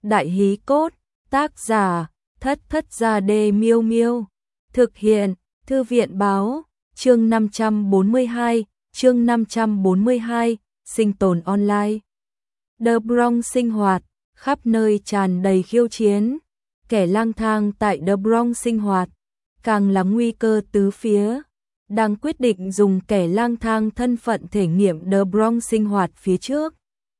Đại hí cốt, tác giả, Thất Thất Gia Đê Miêu Miêu. Thực hiện, Thư viện báo, chương 542, sinh tồn online. The Bronx sinh hoạt, khắp nơi tràn đầy khiêu chiến. Kẻ lang thang tại The Bronx sinh hoạt, càng là nguy cơ tứ phía. Đang quyết định dùng kẻ lang thang thân phận thể nghiệm The Bronx sinh hoạt phía trước.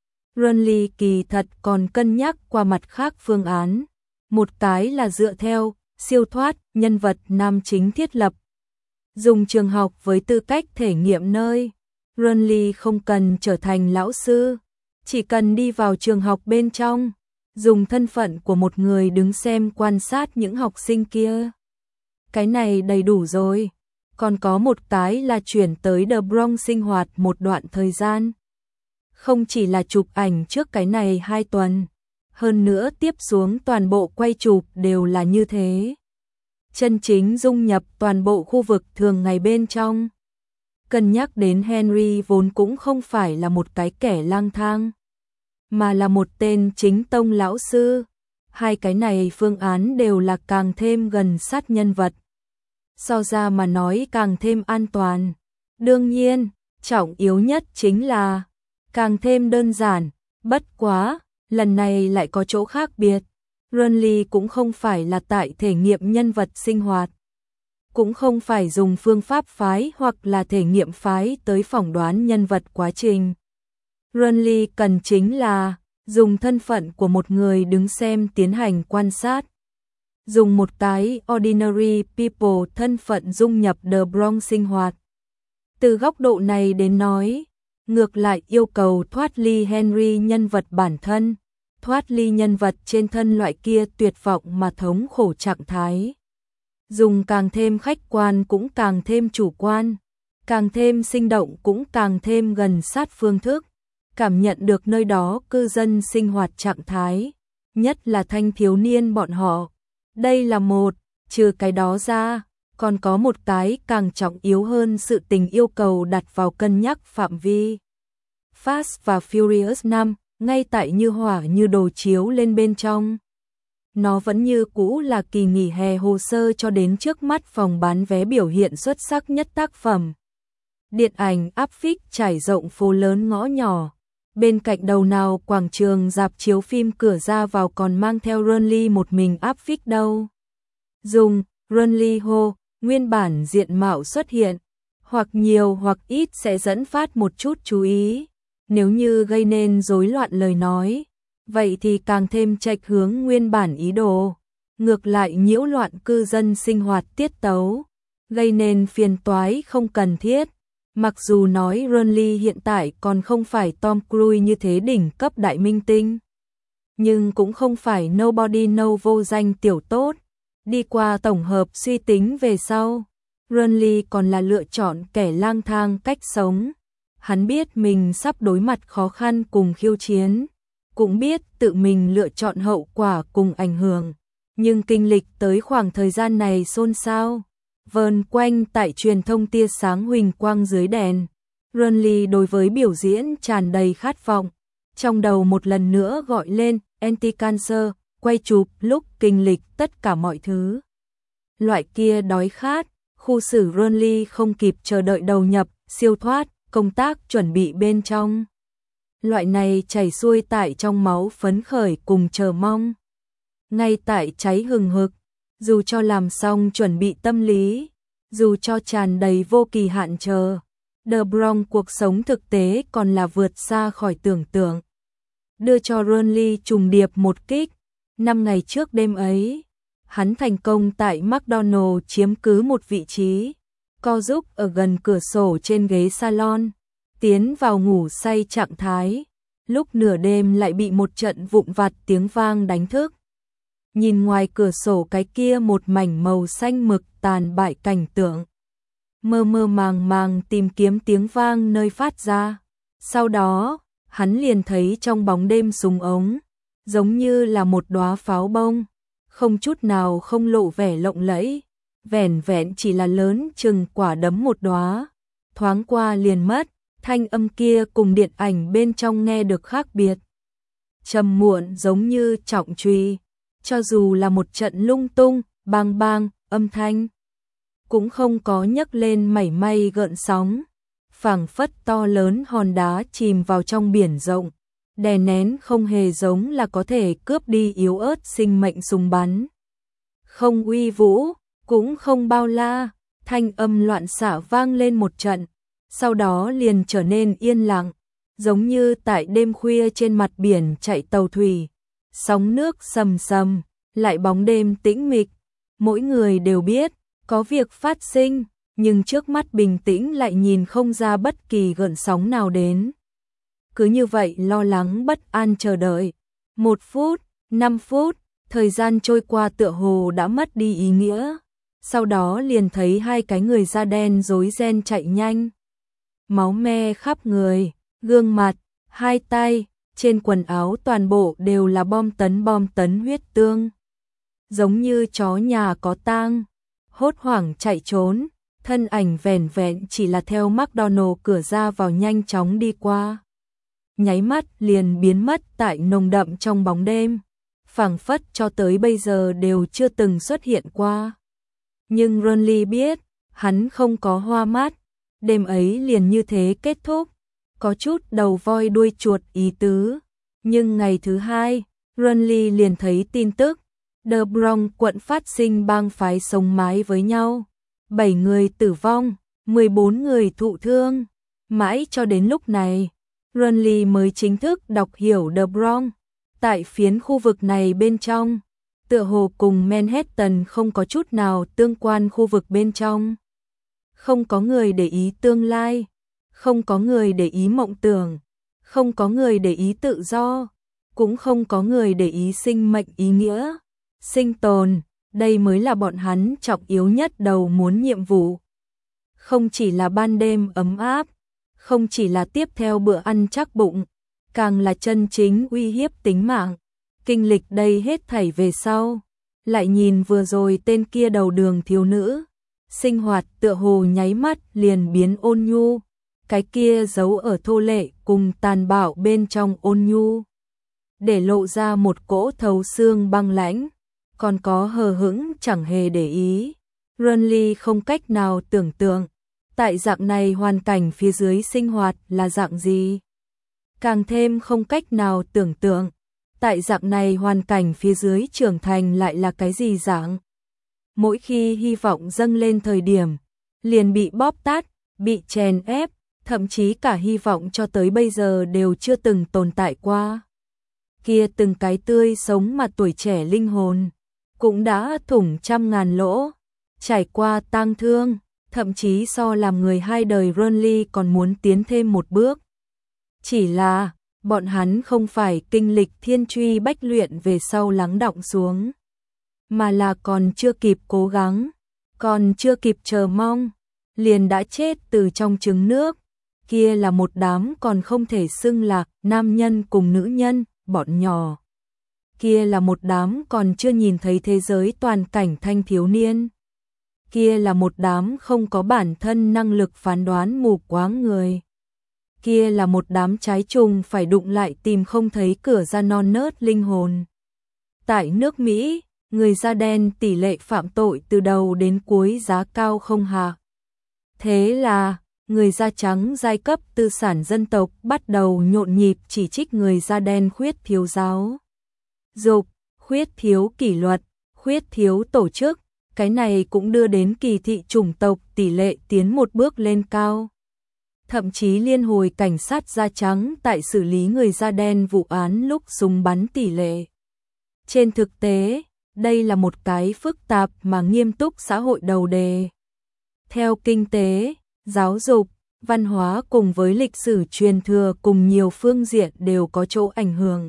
Runley kỳ thật còn cân nhắc qua mặt khác phương án. Một cái là dựa theo siêu thoát nhân vật nam chính thiết lập. Dùng trường học với tư cách thể nghiệm nơi. Runley không cần trở thành lão sư, chỉ cần đi vào trường học bên trong, dùng thân phận của một người đứng xem quan sát những học sinh kia. Cái này đầy đủ rồi. Còn có một cái là chuyển tới The Bronx sinh hoạt một đoạn thời gian. Không chỉ là chụp ảnh trước cái này 2 tuần, hơn nữa tiếp xuống toàn bộ quay chụp đều là như thế. Chân chính dung nhập toàn bộ khu vực thường ngày bên trong. Cân nhắc đến Henry vốn cũng không phải là một cái kẻ lang thang, mà là một tên chính tông lão sư. Hai cái này phương án đều là càng thêm gần sát nhân vật. So ra mà nói càng thêm an toàn. Đương nhiên, trọng yếu nhất chính là càng thêm đơn giản. Bất quá, lần này lại có chỗ khác biệt. Runley cũng không phải là tại thể nghiệm nhân vật sinh hoạt, cũng không phải dùng phương pháp phái hoặc là thể nghiệm phái tới phỏng đoán nhân vật quá trình. Runley cần chính là dùng thân phận của một người đứng xem tiến hành quan sát. Dùng một cái ordinary people thân phận dung nhập The Bronx sinh hoạt. Từ góc độ này đến nói, ngược lại yêu cầu thoát ly Henry nhân vật bản thân, thoát ly nhân vật trên thân loại kia tuyệt vọng mà thống khổ trạng thái. Dùng càng thêm khách quan cũng càng thêm chủ quan, càng thêm sinh động cũng càng thêm gần sát phương thức, cảm nhận được nơi đó cư dân sinh hoạt trạng thái, nhất là thanh thiếu niên bọn họ. Đây là một, trừ cái đó ra, còn có một cái càng trọng yếu hơn sự tình yêu cầu đặt vào cân nhắc phạm vi. Fast và Furious 5, ngay tại như hỏa như đồ chiếu lên bên trong. Nó vẫn như cũ là kỳ nghỉ hè hồ sơ cho đến trước mắt phòng bán vé biểu hiện xuất sắc nhất tác phẩm. Điện ảnh áp phích trải rộng phố lớn ngõ nhỏ. Bên cạnh đầu nào quảng trường rạp chiếu phim cửa ra vào còn mang theo Runley một mình áp phích đâu. Dùng Runley hô, nguyên bản diện mạo xuất hiện, hoặc nhiều hoặc ít sẽ dẫn phát một chút chú ý. Nếu như gây nên rối loạn lời nói, vậy thì càng thêm chệch hướng nguyên bản ý đồ. Ngược lại nhiễu loạn cư dân sinh hoạt tiết tấu, gây nên phiền toái không cần thiết. Mặc dù nói Runley hiện tại còn không phải Tom Cruise như thế đỉnh cấp đại minh tinh, nhưng cũng không phải nobody know vô danh tiểu tốt. Đi qua tổng hợp suy tính về sau, Runley còn là lựa chọn kẻ lang thang cách sống. Hắn biết mình sắp đối mặt khó khăn cùng khiêu chiến, cũng biết tự mình lựa chọn hậu quả cùng ảnh hưởng, nhưng kinh lịch tới khoảng thời gian này xôn xao, vờn quanh tại truyền thông tia sáng huỳnh quang dưới đèn. Runley đối với biểu diễn tràn đầy khát vọng, trong đầu một lần nữa gọi lên anti-cancer, quay chụp lúc kinh lịch tất cả mọi thứ. Loại kia đói khát, khu xử Runley không kịp chờ đợi đầu nhập, siêu thoát, công tác chuẩn bị bên trong. Loại này chảy xuôi tại trong máu phấn khởi cùng chờ mong. Ngay tại cháy hừng hực, dù cho làm xong chuẩn bị tâm lý, dù cho tràn đầy vô kỳ hạn chờ, The Bronx cuộc sống thực tế còn là vượt xa khỏi tưởng tượng. Đưa cho Runley trùng điệp một kích. 5 ngày trước đêm ấy, hắn thành công tại McDonald's chiếm cứ một vị trí, co giúp ở gần cửa sổ trên ghế salon, tiến vào ngủ say trạng thái. Lúc nửa đêm lại bị một trận vụn vặt tiếng vang đánh thức. Nhìn ngoài cửa sổ cái kia một mảnh màu xanh mực tàn bại cảnh tượng, mơ mơ màng màng tìm kiếm tiếng vang nơi phát ra. Sau đó, hắn liền thấy trong bóng đêm súng ống, giống như là một đóa pháo bông, không chút nào không lộ vẻ lộng lẫy, vẻn vẹn chỉ là lớn chừng quả đấm một đóa, thoáng qua liền mất. Thanh âm kia cùng điện ảnh bên trong nghe được khác biệt. trầm muộn giống như trọng truy, cho dù là một trận lung tung, bang bang, âm thanh cũng không có nhấc lên mảy may gợn sóng, phảng phất to lớn hòn đá chìm vào trong biển rộng, đè nén không hề giống là có thể cướp đi yếu ớt sinh mệnh súng bắn. Không uy vũ, cũng không bao la, thanh âm loạn xạ vang lên một trận, sau đó liền trở nên yên lặng, giống như tại đêm khuya trên mặt biển chạy tàu thủy, sóng nước sầm sầm, lại bóng đêm tĩnh mịch, mỗi người đều biết có việc phát sinh, nhưng trước mắt bình tĩnh lại nhìn không ra bất kỳ gợn sóng nào đến. Cứ như vậy lo lắng bất an chờ đợi. 1 phút, 5 phút, thời gian trôi qua tựa hồ đã mất đi ý nghĩa. Sau đó liền thấy hai cái người da đen rối ren chạy nhanh. Máu me khắp người, gương mặt, hai tay, trên quần áo toàn bộ đều là bom tấn huyết tương. Giống như chó nhà có tang, hốt hoảng chạy trốn, thân ảnh vẻn vẹn chỉ là theo McDonald cửa ra vào nhanh chóng đi qua. Nháy mắt liền biến mất tại nồng đậm trong bóng đêm, phảng phất cho tới bây giờ đều chưa từng xuất hiện qua. Nhưng Ronly biết, hắn không có hoa mắt, đêm ấy liền như thế kết thúc, có chút đầu voi đuôi chuột ý tứ. Nhưng ngày thứ hai, Ronly liền thấy tin tức, The Bronx quận phát sinh bang phái sống mái với nhau, 7 người tử vong, 14 người thụ thương. Mãi cho đến lúc này, Ronly mới chính thức đọc hiểu The Bronx. Tại phiến khu vực này bên trong, tựa hồ cùng Manhattan không có chút nào tương quan khu vực bên trong. Không có người để ý tương lai, không có người để ý mộng tưởng, không có người để ý tự do, cũng không có người để ý sinh mệnh ý nghĩa. Sinh tồn, đây mới là bọn hắn trọng yếu nhất đầu muốn nhiệm vụ. Không chỉ là ban đêm ấm áp, không chỉ là tiếp theo bữa ăn chắc bụng, càng là chân chính uy hiếp tính mạng. Kinh lịch đây hết thảy về sau, lại nhìn vừa rồi tên kia đầu đường thiếu nữ, sinh hoạt tựa hồ nháy mắt liền biến ôn nhu, cái kia giấu ở thô lệ cùng tàn bạo bên trong ôn nhu, để lộ ra một cỗ thấu xương băng lãnh, còn có hờ hững chẳng hề để ý. Ronly không cách nào tưởng tượng, tại dạng này hoàn cảnh phía dưới sinh hoạt là dạng gì. Càng thêm không cách nào tưởng tượng, tại dạng này hoàn cảnh phía dưới trưởng thành lại là cái gì dạng. Mỗi khi hy vọng dâng lên thời điểm, liền bị bóp tát, bị chèn ép, thậm chí cả hy vọng cho tới bây giờ đều chưa từng tồn tại qua. Kia từng cái tươi sống mà tuổi trẻ linh hồn, cũng đã thủng trăm ngàn lỗ, trải qua tang thương, thậm chí so làm người hai đời Ronly còn muốn tiến thêm một bước. Chỉ là, bọn hắn không phải kinh lịch thiên truy bách luyện về sau lắng đọng xuống, mà là còn chưa kịp cố gắng, còn chưa kịp chờ mong, liền đã chết từ trong trứng nước. Kia là một đám còn không thể xưng là nam nhân cùng nữ nhân, bọn nhỏ. Kia là một đám còn chưa nhìn thấy thế giới toàn cảnh thanh thiếu niên. Kia là một đám không có bản thân năng lực phán đoán mù quáng người. Kia là một đám trái trùng phải đụng lại tìm không thấy cửa ra non nớt linh hồn. Tại nước Mỹ, người da đen tỷ lệ phạm tội từ đầu đến cuối giá cao không hạ. Thế là, người da trắng giai cấp tư sản dân tộc bắt đầu nhộn nhịp chỉ trích người da đen khuyết thiếu giáo dục, khuyết thiếu kỷ luật, khuyết thiếu tổ chức. Cái này cũng đưa đến kỳ thị chủng tộc tỷ lệ tiến một bước lên cao. Thậm chí liên hồi cảnh sát da trắng tại xử lý người da đen vụ án lúc súng bắn tỷ lệ. Trên thực tế, đây là một cái phức tạp mà nghiêm túc xã hội đầu đề. Theo kinh tế, giáo dục, văn hóa cùng với lịch sử truyền thừa cùng nhiều phương diện đều có chỗ ảnh hưởng.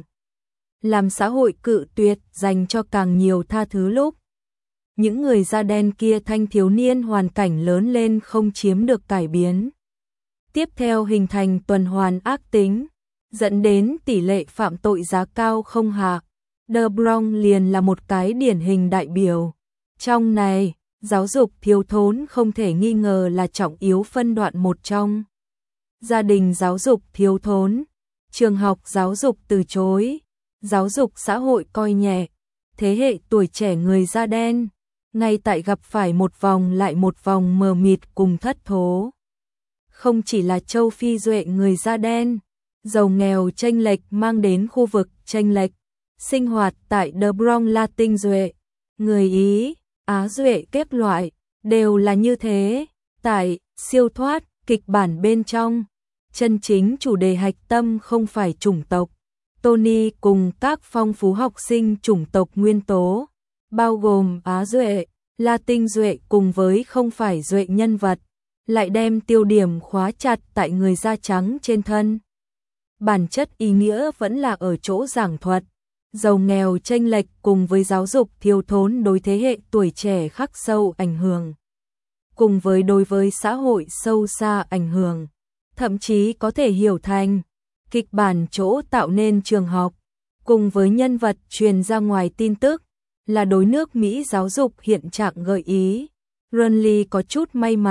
Làm xã hội cự tuyệt dành cho càng nhiều tha thứ lúc. Những người da đen kia thanh thiếu niên hoàn cảnh lớn lên không chiếm được cải biến. Tiếp theo hình thành tuần hoàn ác tính, dẫn đến tỷ lệ phạm tội giá cao không hạ. The Bronx liền là một cái điển hình đại biểu. Trong này, giáo dục thiếu thốn không thể nghi ngờ là trọng yếu phân đoạn một trong. Gia đình giáo dục thiếu thốn, trường học giáo dục từ chối, giáo dục xã hội coi nhẹ, thế hệ tuổi trẻ người da đen, ngay tại gặp phải một vòng lại một vòng mờ mịt cùng thất thố. Không chỉ là châu Phi duệ người da đen, giàu nghèo chênh lệch mang đến khu vực chênh lệch, sinh hoạt tại The Bronx Latin duệ, người Ý, Á duệ kép loại, đều là như thế. Tại siêu thoát, kịch bản bên trong, chân chính chủ đề hạch tâm không phải chủng tộc. Tony cùng các phong phú học sinh chủng tộc nguyên tố, bao gồm Á duệ, Latin duệ cùng với không phải duệ nhân vật, lại đem tiêu điểm khóa chặt tại người da trắng trên thân. Bản chất ý nghĩa vẫn là ở chỗ giảng thuật, giàu nghèo chênh lệch cùng với giáo dục thiếu thốn đối thế hệ tuổi trẻ khắc sâu ảnh hưởng, cùng với đối với xã hội sâu xa ảnh hưởng, thậm chí có thể hiểu thành kịch bản chỗ tạo nên trường học, cùng với nhân vật truyền ra ngoài tin tức, là đối nước Mỹ giáo dục hiện trạng gợi ý. Runley có chút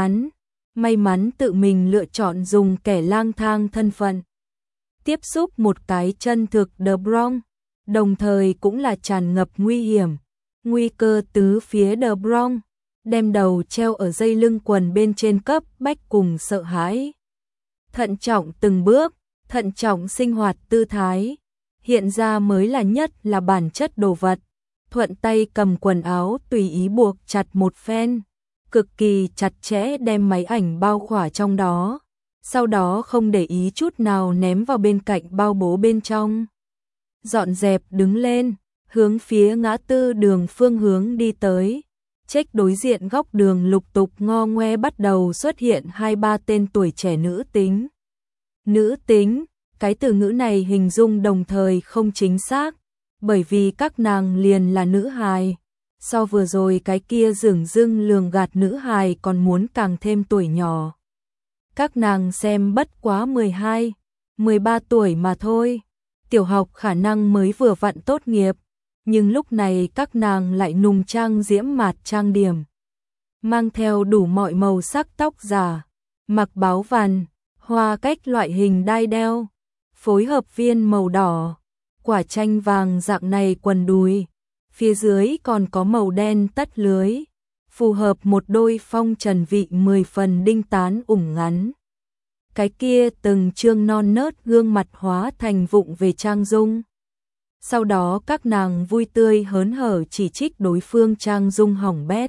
may mắn tự mình lựa chọn dùng kẻ lang thang thân phận, tiếp xúc một cái chân thực The Bronx, đồng thời cũng là tràn ngập nguy hiểm, nguy cơ tứ phía The Bronx, đem đầu treo ở dây lưng quần bên trên cấp bách cùng sợ hãi. Thận trọng từng bước, thận trọng sinh hoạt tư thái, hiện ra mới là nhất là bản chất đồ vật. Thuận tay cầm quần áo tùy ý buộc chặt một phen, cực kỳ chặt chẽ đem máy ảnh bao khỏa trong đó, sau đó không để ý chút nào ném vào bên cạnh bao bố bên trong. Dọn dẹp đứng lên, hướng phía ngã tư đường phương hướng đi tới. Check đối diện góc đường lục tục ngo ngoe bắt đầu xuất hiện 2-3 tên tuổi trẻ nữ tính. Nữ tính, cái từ ngữ này hình dung đồng thời không chính xác, bởi vì các nàng liền là nữ hài. So vừa rồi cái kia dửng dưng lường gạt nữ hài còn muốn càng thêm tuổi nhỏ. Các nàng xem bất quá 12, 13 tuổi mà thôi. Tiểu học khả năng mới vừa vặn tốt nghiệp, nhưng lúc này các nàng lại nùng trang diễm mạt trang điểm, mang theo đủ mọi màu sắc tóc giả, mặc báo vằn, hoa cách loại hình đai đeo, phối hợp viên màu đỏ, quả chanh vàng dạng này quần đùi, phía dưới còn có màu đen tất lưới, phù hợp một đôi phong trần vị 10 phần đinh tán ủng ngắn. Cái kia từng trương non nớt gương mặt hóa thành vụng về trang dung. Sau đó các nàng vui tươi hớn hở chỉ trích đối phương trang dung hỏng bét.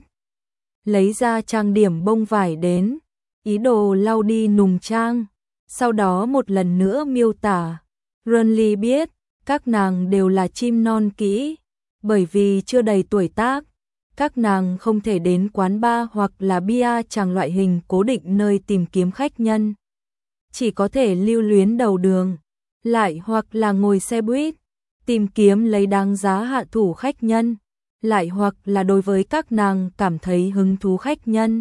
Lấy ra trang điểm bông vải đến, ý đồ lau đi nùng trang. Sau đó một lần nữa miêu tả. Runley biết, các nàng đều là chim non kỹ, bởi vì chưa đầy tuổi tác. Các nàng không thể đến quán bar hoặc là bia chàng loại hình cố định nơi tìm kiếm khách nhân. Chỉ có thể lưu luyến đầu đường, lại hoặc là ngồi xe buýt, tìm kiếm lấy đáng giá hạ thủ khách nhân, lại hoặc là đối với các nàng cảm thấy hứng thú khách nhân.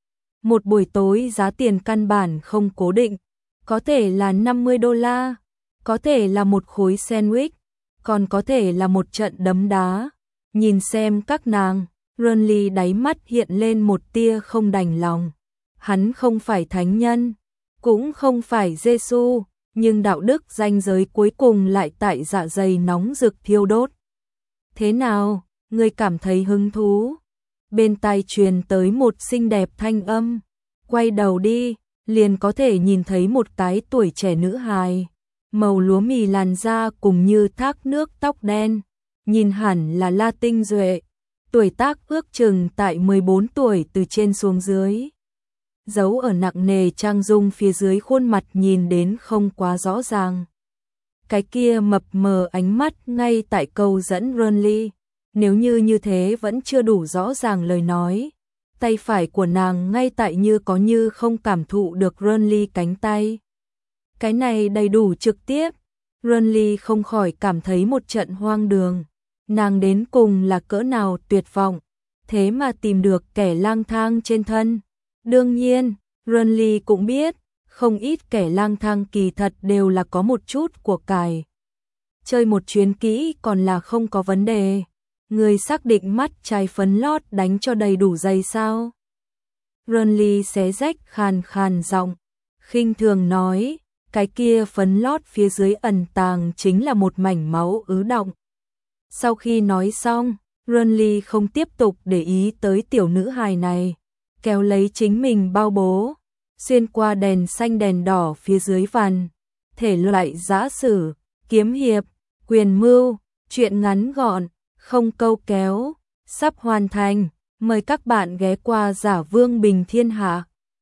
Một buổi tối giá tiền căn bản không cố định, có thể là $50, có thể là một khối sandwich, còn có thể là một trận đấm đá. Nhìn xem các nàng, Runley đáy mắt hiện lên một tia không đành lòng. Hắn không phải thánh nhân, cũng không phải Giêsu, nhưng đạo đức ranh giới cuối cùng lại tại dạ dày nóng rực thiêu đốt. Thế nào, ngươi cảm thấy hứng thú? Bên tai truyền tới một xinh đẹp thanh âm, quay đầu đi, liền có thể nhìn thấy một cái tuổi trẻ nữ hài, màu lúa mì làn da cùng như thác nước tóc đen, nhìn hẳn là Latin duệ, tuổi tác ước chừng tại 14 tuổi từ trên xuống dưới. Dấu ở nặng nề trang dung phía dưới khuôn mặt nhìn đến không quá rõ ràng. Cái kia mập mờ ánh mắt ngay tại câu dẫn Runley, nếu như thế vẫn chưa đủ rõ ràng lời nói. Tay phải của nàng ngay tại như có như không cảm thụ được Runley cánh tay. Cái này đầy đủ trực tiếp, Runley không khỏi cảm thấy một trận hoang đường. Nàng đến cùng là cỡ nào tuyệt vọng, thế mà tìm được kẻ lang thang trên thân. Đương nhiên, Runley cũng biết, không ít kẻ lang thang kỳ thật đều là có một chút của cải. Chơi một chuyến kỹ còn là không có vấn đề. Người xác định mắt trái phấn lót đánh cho đầy đủ dày sao? Runley xé rách khàn khàn giọng, khinh thường nói, cái kia phấn lót phía dưới ẩn tàng chính là một mảnh máu ứ đọng. Sau khi nói xong, Renly không tiếp tục để ý tới tiểu nữ hài này, kéo lấy chính mình bao bố, xuyên qua đèn xanh đèn đỏ phía dưới vằn, thể loại giã sử, kiếm hiệp, quyền mưu, truyện ngắn gọn, không câu kéo, sắp hoàn thành, mời các bạn ghé qua Giả Vương Bình Thiên Hạ.